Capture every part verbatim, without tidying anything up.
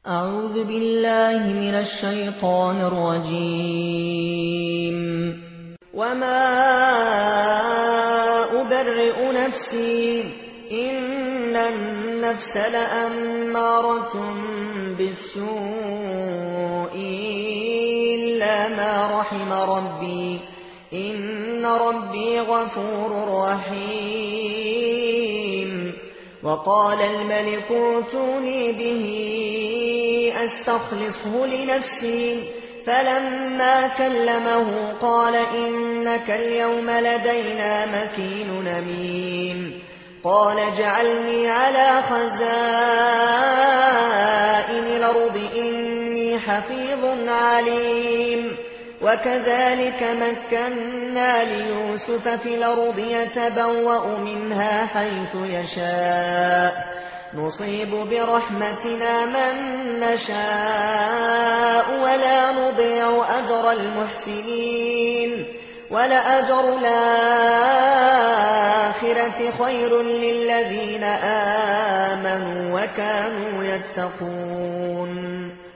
أعوذ بالله من الشيطان الرجيم. وما أبرئ نفسي إن النفس لأمارة بالسوء إلا ما رحم ربي إن ربي غفور رحيم. وقال الملك ائتوني به أستخلصه لنفسي فلما كلمه قال إنك اليوم لدينا مكين أمين. قال اجعلني على خزائن الأرض إني حفيظ عليم. وكذلك مكنا ليوسف في الأرض يتبوأ منها حيث يشاء نصيب برحمتنا من نشاء ولا نضيع أجر المحسنين. ولأجر الآخرة خير للذين آمنوا وكانوا يتقون.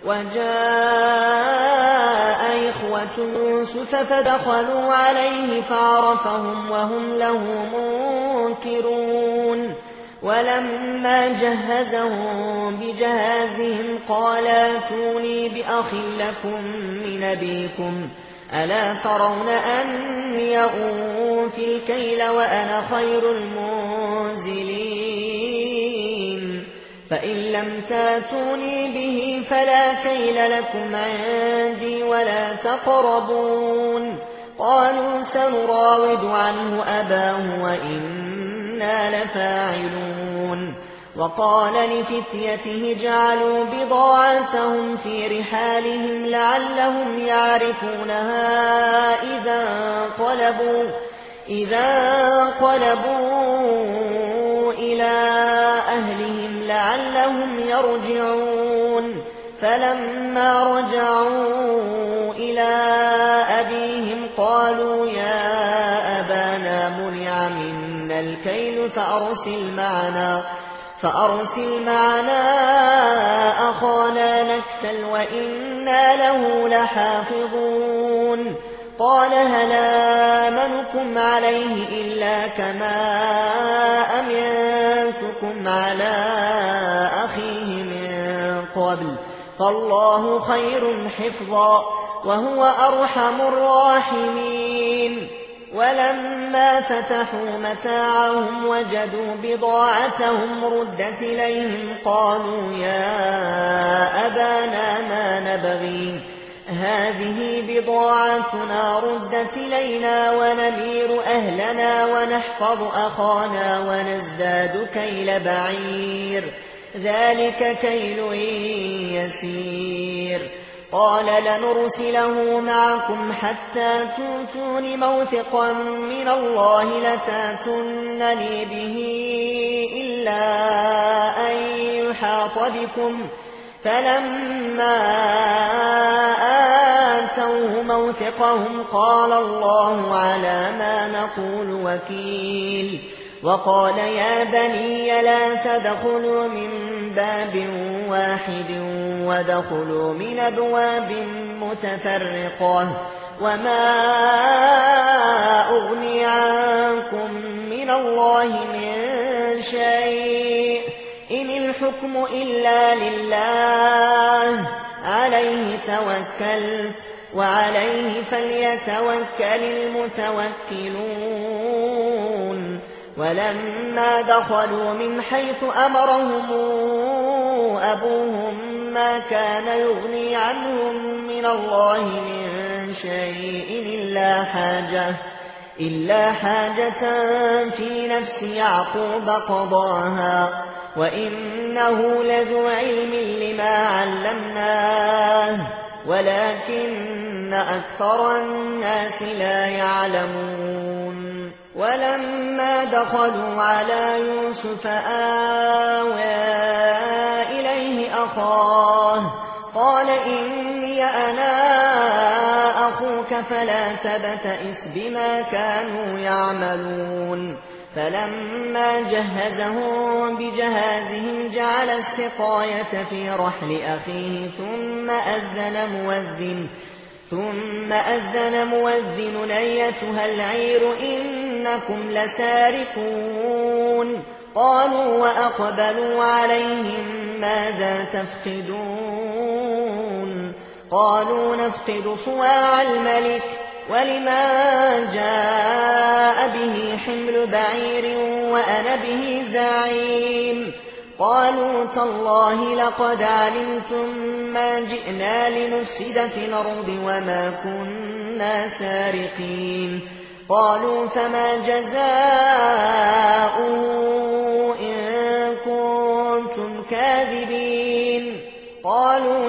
وجاء إخوة يوسف فدخلوا عليه فعرفهم وهم له منكرون. ولما جهزهم بجهازهم قال ائتوني بأخ لكم من أبيكم ألا ترون أني أوفي الكيل وأنا خير المنزلين. فإن لم تاتوني به فلا كيل لكم عندي ولا تقربون. قالوا سنراود عنه أباه وإنا لفاعلون. وقال لفتيته جعلوا بضاعتهم في رحالهم لعلهم يعرفونها إذا انقلبوا, إذا انقلبوا إلى أهلهم لعلهم يرجعون. فلما رجعوا إلى أبيهم قالوا يا أبانا منع منا الكيل فأرسل معنا فأرسل معنا أخانا نكتل وإنا له لحافظون. قال هل آمنكم عليه إلا كما أمنتكم على أخيه من قبل فالله خير حفظا وهو أرحم الراحمين. ولما فتحوا متاعهم وجدوا بضاعتهم ردت إليهم قالوا يا أبانا ما نبغي هذه بضاعتنا ردت إلينا ونمير أهلنا ونحفظ أخانا ونزداد كيل بعير ذلك كيل يسير. قال لنرسله معكم حتى تؤتون موثقا من الله لتاتونني به إلا أن يحاط بكم. فلما آتوه موثقهم قال الله على ما نقول وكيل. وقال يا بني لا تدخلوا من باب واحد ودخلوا من أبواب متفرقة وما أغني عنكم من الله من شيء إن الحكم إلا لله عليه توكلت وعليه فليتوكل المتوكلون. ولما دخلوا من حيث أمرهم أبوهم ما كان يغني عنهم من الله من شيء إلا حاجة, إلا حاجة في نفس يعقوب قضاها وإنه لذو علم لما علمناه ولكن أكثر الناس لا يعلمون. ولما دخلوا على يوسف آوى إليه أخاه قال إني أنا أخوك فلا تبتئس بما كانوا يعملون. فلما جهزهم بجهازهم جعل السقاية في رحل أخيه ثم أذن مؤذن ثم أذن مؤذن أيتها العير إنكم لسارقون قالوا وأقبلوا عليهم ماذا تفقدون قالوا نفقد صواع الملك ولمن جاء به حمل بعير وأنا به زعيم قالوا تالله لقد علمتم ما جئنا لنفسد في الأرض وما كنا سارقين قالوا فما جزاؤه إن كنتم كاذبين قالوا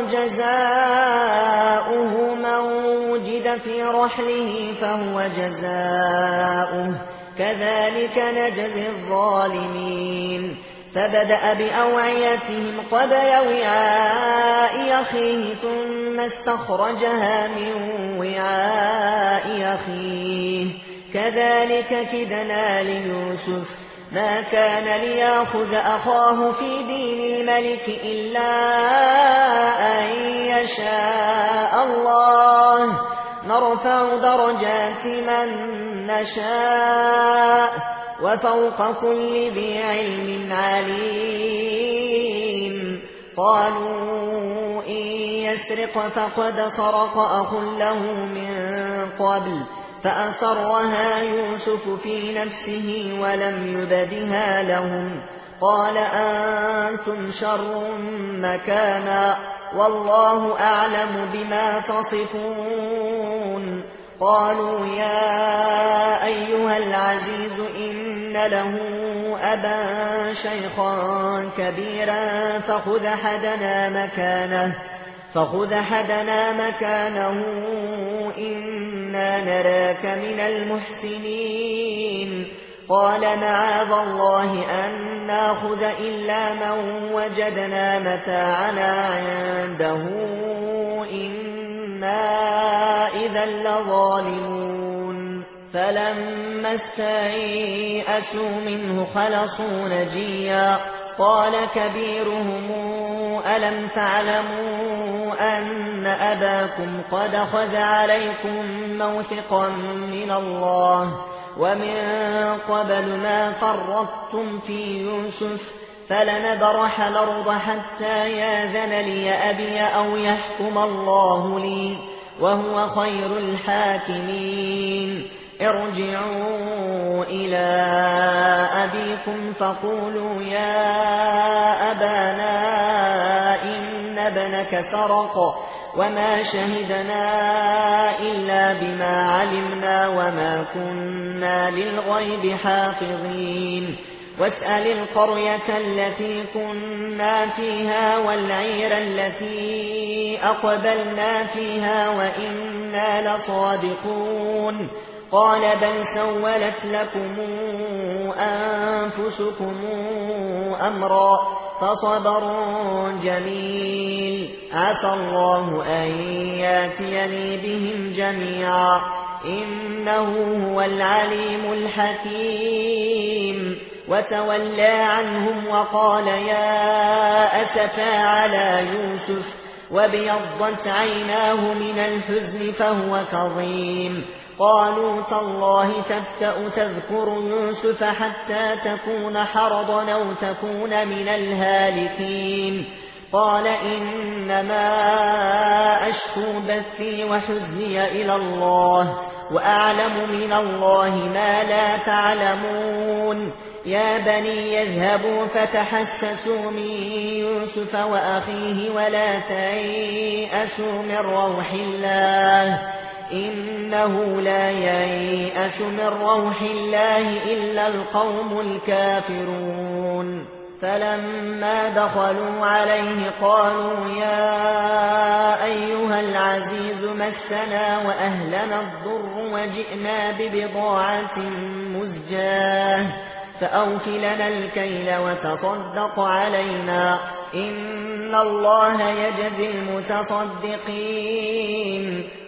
جزاؤه من وجد في رحله فهو جزاؤه كذلك نجزي الظالمين فبدأ بأوعيتهم قبل وعاء أخيه ثم استخرجها من وعاء أخيه كذلك كدنا ليوسف ما كان ليأخذ أخاه في دين الملك إلا أن يشاء الله نرفع درجات من نشاء وفوق كل ذي علم عليم قالوا إن يسرق فقد سرق أخ له من قبل فأسرها يوسف في نفسه ولم يبدها لهم قال أنتم شر مكانا والله أعلم بما تصفون قالوا يا أيها العزيز إن له أبا شيخا كبيرا فخذ أحدنا مكانه فخذ أحدنا مكانه إنا نراك من المحسنين قال معاذ الله أن نأخذ إلا من وجدنا متاعنا عنده إنا إذا لظالمون فلما استيئسوا منه خلصوا نجيا قال كبيرهم ألم تعلموا أن أباكم قد أخذ عليكم موثقا من الله ومن قبل ما فرطتم في يوسف فلنبرح الأرض حتى ياذن لي أبي أو يحكم الله لي وهو خير الحاكمين ارجعوا إلى أبيكم فقولوا يا أبانا إن ابنك سرق وما شهدنا إلا بما علمنا وما كنا للغيب حافظين واسأل القرية التي كنا فيها والعير التي أقبلنا فيها وإنا لصادقون قال بل سولت لكم أنفسكم أمرا فصبر جميل عسى الله أن ياتيني بهم جميعا إنه هو العليم الحكيم وتولى عنهم وقال يا أسفا على يوسف وابيضت عيناه من الحزن فهو كظيم قالوا تالله تفتأ تذكر يوسف حتى تكون حرضا أو تكون من الهالكين قال إنما أشكو بثي وحزني إلى الله وأعلم من الله ما لا تعلمون يا بني يذهبوا فتحسسوا من يوسف وأخيه ولا تيأسوا من روح الله إنه لا ييأس من روح الله إلا القوم الكافرون فلما دخلوا عليه قالوا يا أيها العزيز مسنا وأهلنا الضر وجئنا ببضاعة مزجاة فأوف لنا الكيل وتصدق علينا إن الله يجزي المتصدقين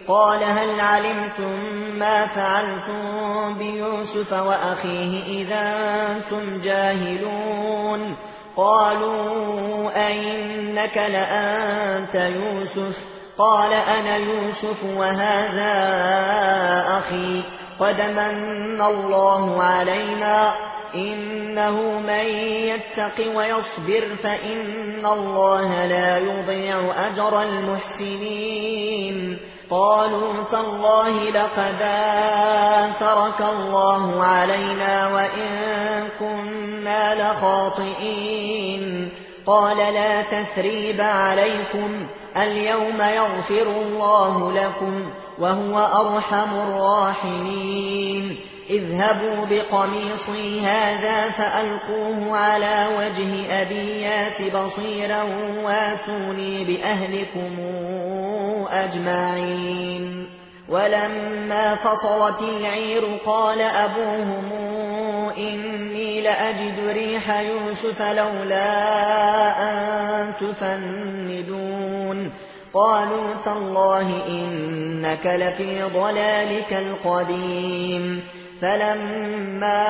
قال هل علمتم ما فعلتم بيوسف وأخيه إذا أنتم جاهلون قالوا أئنك لأنت يوسف قال أنا يوسف وهذا أخي قد من الله علينا إنه من يتق ويصبر فإن الله لا يضيع أجر المحسنين قالوا تالله لقد آثرك الله علينا وإن كنا لخاطئين قال لا تثريب عليكم اليوم يغفر الله لكم وهو أرحم الراحمين اذهبوا بقميصي هذا فألقوه على وجه أبي يأت بصيرا واتوني بأهلكم أجمعين ولما فصلت العير قال أبوهم إني لأجد ريح يوسف لولا أن تفندون قالوا تالله إنك لفي ضلالك القديم فلما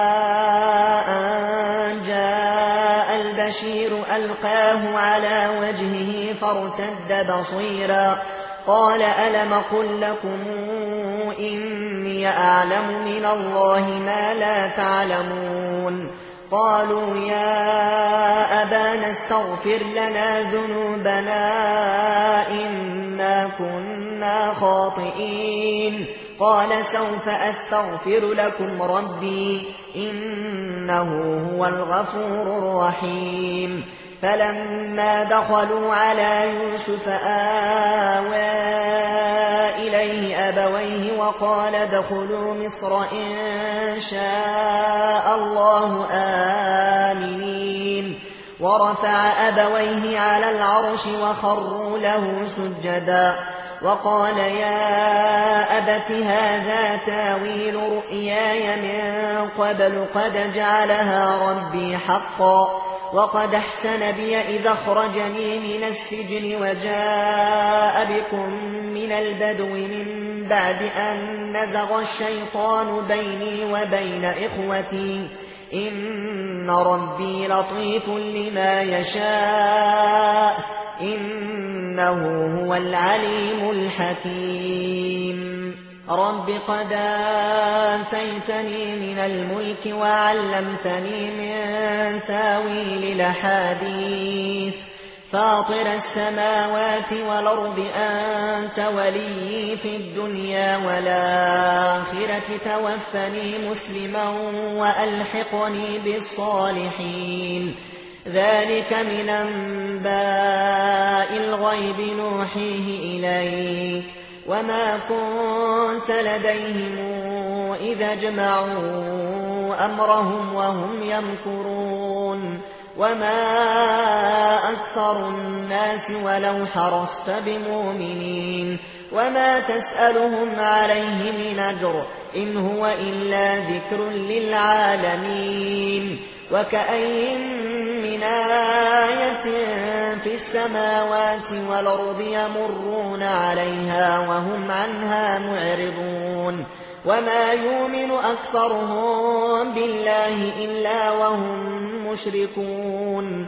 أن جاء البشير ألقاه على وجهه فارتد بصيرا قال ألم قل لكم إني أعلم من الله ما لا تعلمون قالوا يا أبانا استغفر لنا ذنوبنا إنا كنا خاطئين قال سوف أستغفر لكم ربي إنه هو الغفور الرحيم فلما دخلوا على يوسف آوى إليه أبويه وقال ادخلوا مصر إن شاء الله آمنين ورفع أبويه على العرش وخروا له سجدا وقال يا أبت هذا تاويل رؤياي من قبل قد جعلها ربي حقا وقد أحسن بي إذا أخرجني من السجن وجاء بكم من البدو من بعد أن نزغ الشيطان بيني وبين إخوتي إن ربي لطيف لما يشاء إنه هو العليم الحكيم رب قد آتيتني من الملك وعلمتني من تاويل الأحاديث فاطر السماوات والأرض أنت ولي في الدنيا والآخرة توفني مسلما وألحقني بالصالحين ذلك من أنباء الغيب نوحيه إليك وما كنت لديهم إذا اجمعوا أمرهم وهم يمكرون وما أكثر الناس ولو حرصت بمؤمنين وما تسألهم عليه من أجر إن هو إلا ذكر للعالمين وكأين من آية في السماوات والأرض يمرون عليها وهم عنها معرضون وما يؤمن أكثرهم بالله إلا وهم مشركون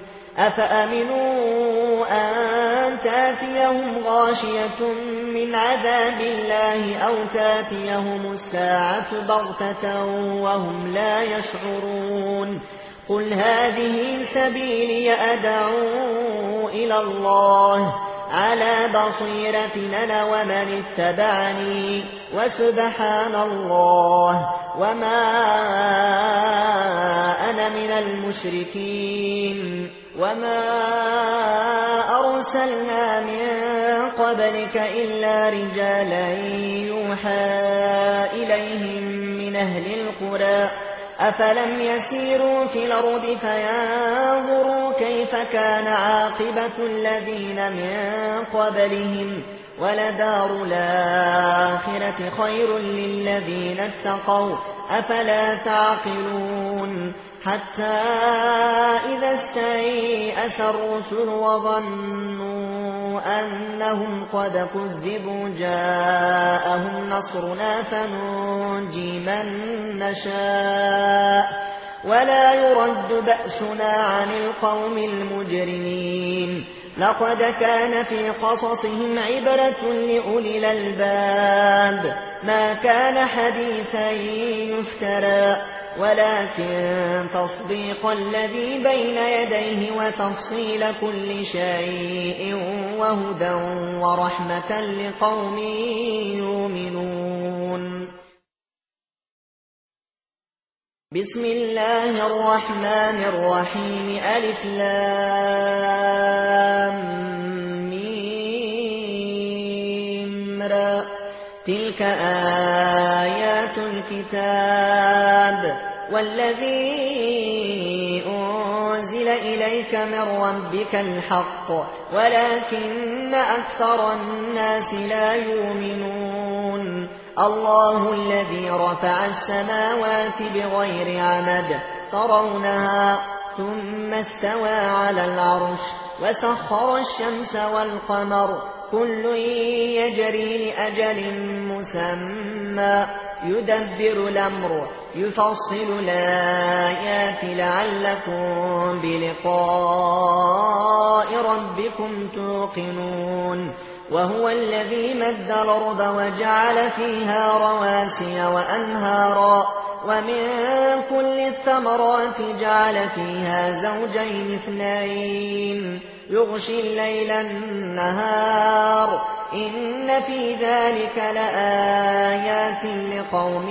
أفأمنوا أن تأتيهم غاشية من عذاب الله أو تأتيهم الساعة بغتة وهم لا يشعرون قل هذه سبيلي أدعو إلى الله على بصيرة أنا ومن اتبعني وسبحان الله وما أنا من المشركين وما أرسلنا من قبلك إلا رجالا يوحى إليهم من أهل القرى أفلم يسيروا في الأرض فينظروا كيف كان عاقبة الذين من قبلهم ولدار الآخرة خير للذين اتقوا أفلا تعقلون حتى إذا استيأس الرسل وظنوا أنهم قد كذبوا جاءهم نصرنا فننجي من نشاء ولا يرد بأسنا عن القوم المجرمين. لقد كان في قصصهم عبرة لأولي الألباب ما كان حديثا يفترى ولكن تصديق الذي بين يديه وتفصيل كل شيء وهدى ورحمة لقوم يؤمنون. بسم الله الرحمن الرحيم. ألف لام ميم را. تلك آيات الكتاب والذي أنزل إليك من ربك الحق ولكن أكثر الناس لا يؤمنون. الله الذي رفع السماوات بغير عمد ترونها ثم استوى على العرش وسخر الشمس والقمر كل يجري لأجل مسمى يدبر الأمر يفصل الآيات لعلكم بلقاء ربكم توقنون. وهو الذي مد الأرض وجعل فيها رواسي وأنهارا ومن كل الثمرات جعل فيها زوجين اثنين يغشي الليل النهار إن في ذلك لآيات لقوم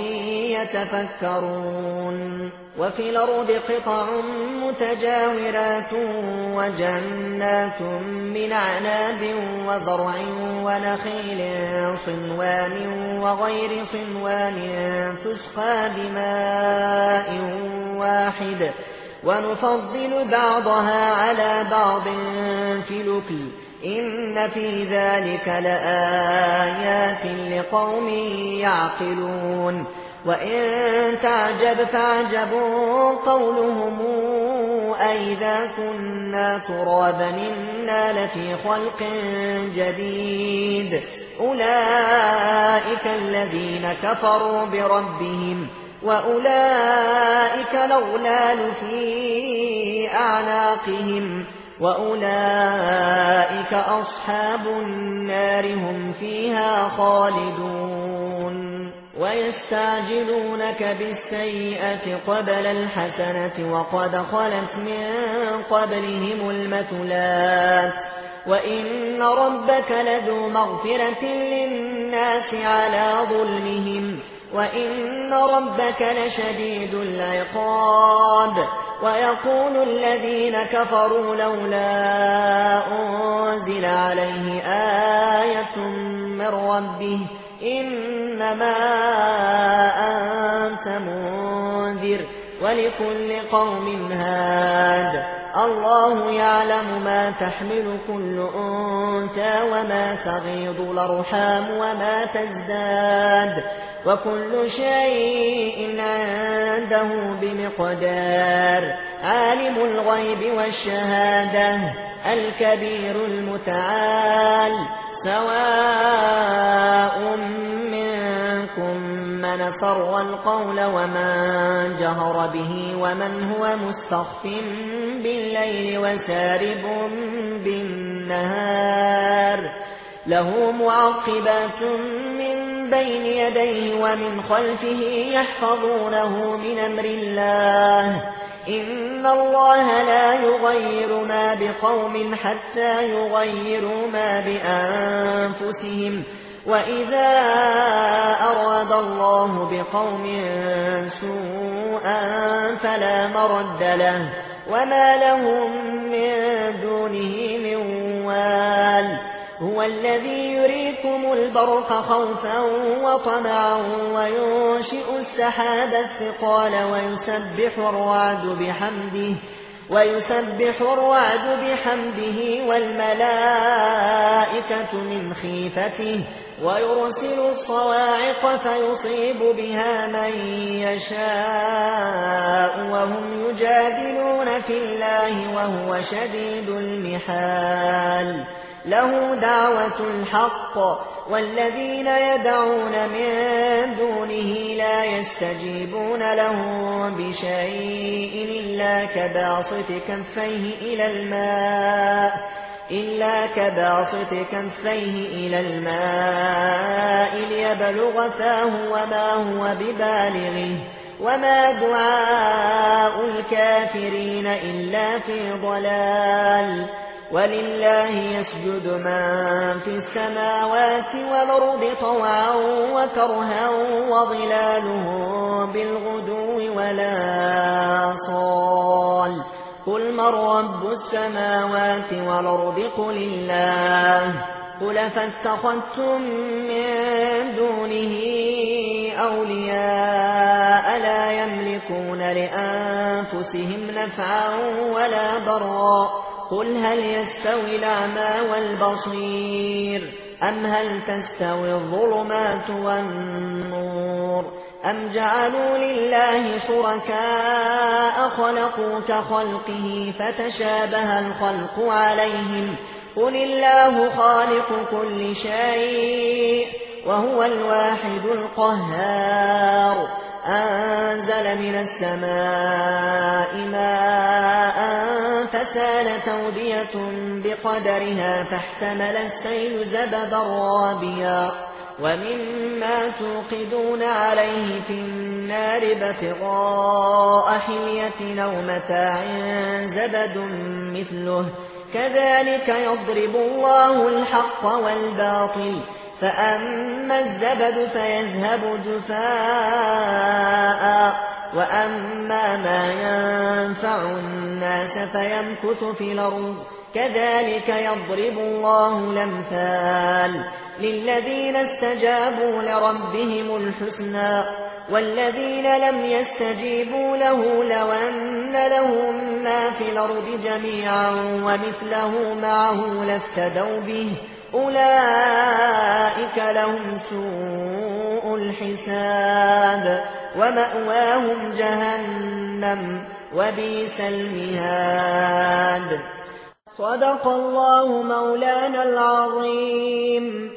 يتفكرون. وفي الأرض قطع متجاورات وجنات من أعناب وزرع ونخيل صنوان وغير صنوان تسقى بماء واحد ونفضل بعضها على بعض في الأكل إن في ذلك لآيات لقوم يعقلون. وإن تعجب فعجب قولهم أئذا كنا ترابا إنا لفي خلق جديد أولئك الذين كفروا بربهم وأولئك الأغلال في أعناقهم وأولئك أصحاب النار هم فيها خالدون. ويستعجلونك بالسيئة قبل الحسنة وقد خلت من قبلهم المثلات وإن ربك لذو مغفرة للناس على ظلمهم وإن ربك لشديد العقاب. ويقول الذين كفروا لولا أنزل عليه آية من ربه إنما أنت منذر ولكل قوم هاد. الله يعلم ما تحمل كل أنثى وما تغيض الأرحام وما تزداد وكل شيء عنده بمقدار. عالم الغيب والشهادة الكبير المتعال سواء منكم من سر القول ومن جهر به ومن هو مستخف بالليل وسارب بالنهار له معقبات من بين يديه ومن خلفه يحفظونه من أمر الله إن الله لا يغير ما بقوم حتى يغيروا ما بأنفسهم وإذا أراد الله بقوم سوءا فلا مرد له وما لهم من دونه من وال. هو الذي يريكم البرق خوفا وطمعا وينشئ السحاب الثقال ويسبح الرعد بحمده ويسبح الرعد بحمده والملائكة من خيفته ويرسل الصواعق فيصيب بها من يشاء وهم يجادلون في الله وهو شديد المحال. له دعوة الحق والذين يدعون من دونه لا يستجيبون لهم بشيء إلا كباسط كفيه إلى الماء إلا كباسط كفيه إلى الماء ليبلغ فاه وما هو ببالغه وما دعاء الكافرين إلا في ضلال ولله يسجد من في السماوات والأرض طوعا وكرها وظلالهم بالغدو والآصال قل من رب السماوات والأرض قل الله قل فاتخذتم من دونه أولياء لا يملكون لأنفسهم نفعا ولا ضرا قل هل يستوي الأعمى والبصير أم هل تستوي الظلمات والنور أم جعلوا لله شركاء خلقوا كخلقه فتشابه الخلق عليهم قل الله خالق كل شيء وهو الواحد القهار أنزل من السماء ماء فسالت أودية بقدرها فاحتمل السيل زبدا رابيا ومما توقدون عليه في النار ابتغاء حلية أو متاع زبد مثله كذلك يضرب الله الحق والباطل فأما الزبد فيذهب جفاء وأما ما ينفع الناس فيمكث في الأرض كذلك يضرب الله الأمثال للذين استجابوا لربهم الحسنى والذين لم يستجيبوا له لو أن لهم ما في الأرض جميعا ومثله معه لافتدوا به أولئك لهم سوء الحساب ومأواهم جهنم وبئس المهاد صدق الله مولانا العظيم.